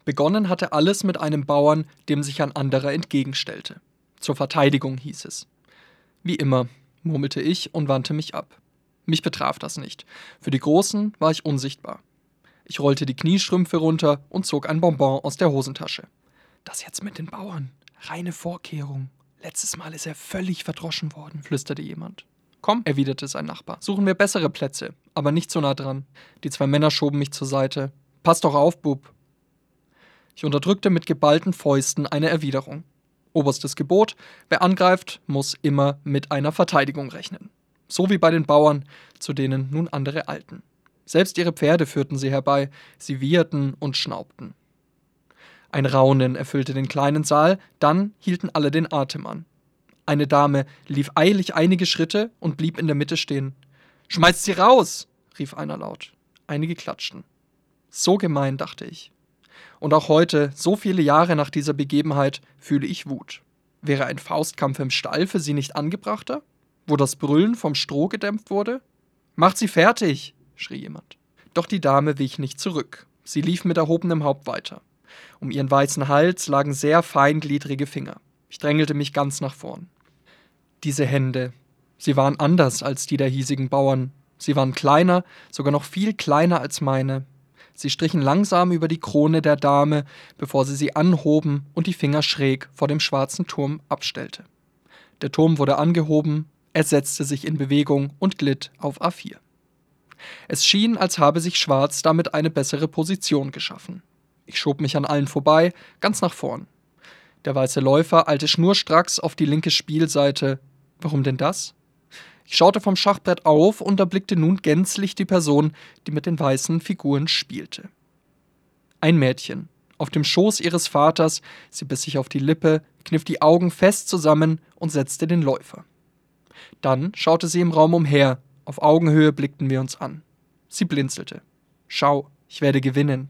Begonnen hatte alles mit einem Bauern, dem sich ein anderer entgegenstellte. Zur Verteidigung hieß es. Wie immer, murmelte ich und wandte mich ab. Mich betraf das nicht. Für die Großen war ich unsichtbar. Ich rollte die Kniestrümpfe runter und zog ein Bonbon aus der Hosentasche. Das jetzt mit den Bauern. Reine Vorkehrung. Letztes Mal ist er völlig verdroschen worden, flüsterte jemand. Komm, erwiderte sein Nachbar. Suchen wir bessere Plätze, aber nicht so nah dran. Die 2 Männer schoben mich zur Seite. Pass doch auf, Bub. Ich unterdrückte mit geballten Fäusten eine Erwiderung. Oberstes Gebot, wer angreift, muss immer mit einer Verteidigung rechnen. So wie bei den Bauern, zu denen nun andere eilten. Selbst ihre Pferde führten sie herbei, sie wieherten und schnaubten. Ein Raunen erfüllte den kleinen Saal, dann hielten alle den Atem an. Eine Dame lief eilig einige Schritte und blieb in der Mitte stehen. »Schmeißt sie raus!« rief einer laut. Einige klatschten. So gemein, dachte ich. Und auch heute, so viele Jahre nach dieser Begebenheit, fühle ich Wut. Wäre ein Faustkampf im Stall für sie nicht angebrachter? Wo das Brüllen vom Stroh gedämpft wurde? »Macht sie fertig!« schrie jemand. Doch die Dame wich nicht zurück. Sie lief mit erhobenem Haupt weiter. Um ihren weißen Hals lagen sehr feingliedrige Finger. Ich drängelte mich ganz nach vorn. Diese Hände, sie waren anders als die der hiesigen Bauern. Sie waren kleiner, sogar noch viel kleiner als meine. Sie strichen langsam über die Krone der Dame, bevor sie anhoben und die Finger schräg vor dem schwarzen Turm abstellte. Der Turm wurde angehoben, er setzte sich in Bewegung und glitt auf A4. Es schien, als habe sich Schwarz damit eine bessere Position geschaffen. Ich schob mich an allen vorbei, ganz nach vorn. Der weiße Läufer eilte schnurstracks auf die linke Spielseite. Warum denn das? Ich schaute vom Schachbrett auf und erblickte nun gänzlich die Person, die mit den weißen Figuren spielte. Ein Mädchen, auf dem Schoß ihres Vaters, sie biss sich auf die Lippe, kniff die Augen fest zusammen und setzte den Läufer. Dann schaute sie im Raum umher, auf Augenhöhe blickten wir uns an. Sie blinzelte. »Schau, ich werde gewinnen.«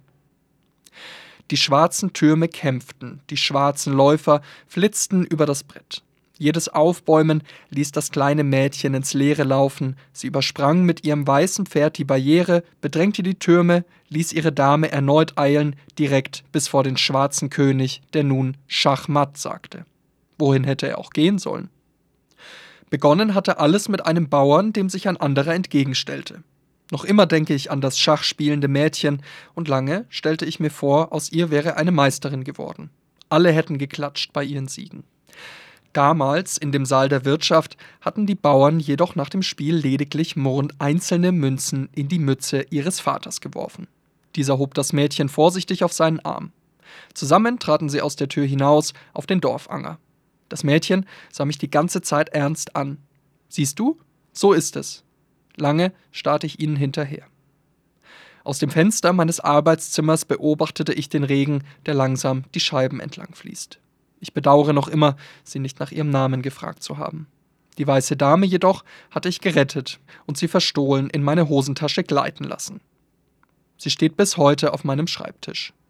Die schwarzen Türme kämpften, die schwarzen Läufer flitzten über das Brett. Jedes Aufbäumen ließ das kleine Mädchen ins Leere laufen, sie übersprang mit ihrem weißen Pferd die Barriere, bedrängte die Türme, ließ ihre Dame erneut eilen, direkt bis vor den schwarzen König, der nun Schachmatt sagte. Wohin hätte er auch gehen sollen? Begonnen hatte alles mit einem Bauern, dem sich ein anderer entgegenstellte. Noch immer denke ich an das schachspielende Mädchen, und lange stellte ich mir vor, aus ihr wäre eine Meisterin geworden. Alle hätten geklatscht bei ihren Siegen. Damals, in dem Saal der Wirtschaft, hatten die Bauern jedoch nach dem Spiel lediglich murrend einzelne Münzen in die Mütze ihres Vaters geworfen. Dieser hob das Mädchen vorsichtig auf seinen Arm. Zusammen traten sie aus der Tür hinaus auf den Dorfanger. Das Mädchen sah mich die ganze Zeit ernst an. »Siehst du? So ist es.« Lange starrte ich ihnen hinterher. Aus dem Fenster meines Arbeitszimmers beobachtete ich den Regen, der langsam die Scheiben entlang fließt. Ich bedauere noch immer, sie nicht nach ihrem Namen gefragt zu haben. Die weiße Dame jedoch hatte ich gerettet und sie verstohlen in meine Hosentasche gleiten lassen. Sie steht bis heute auf meinem Schreibtisch.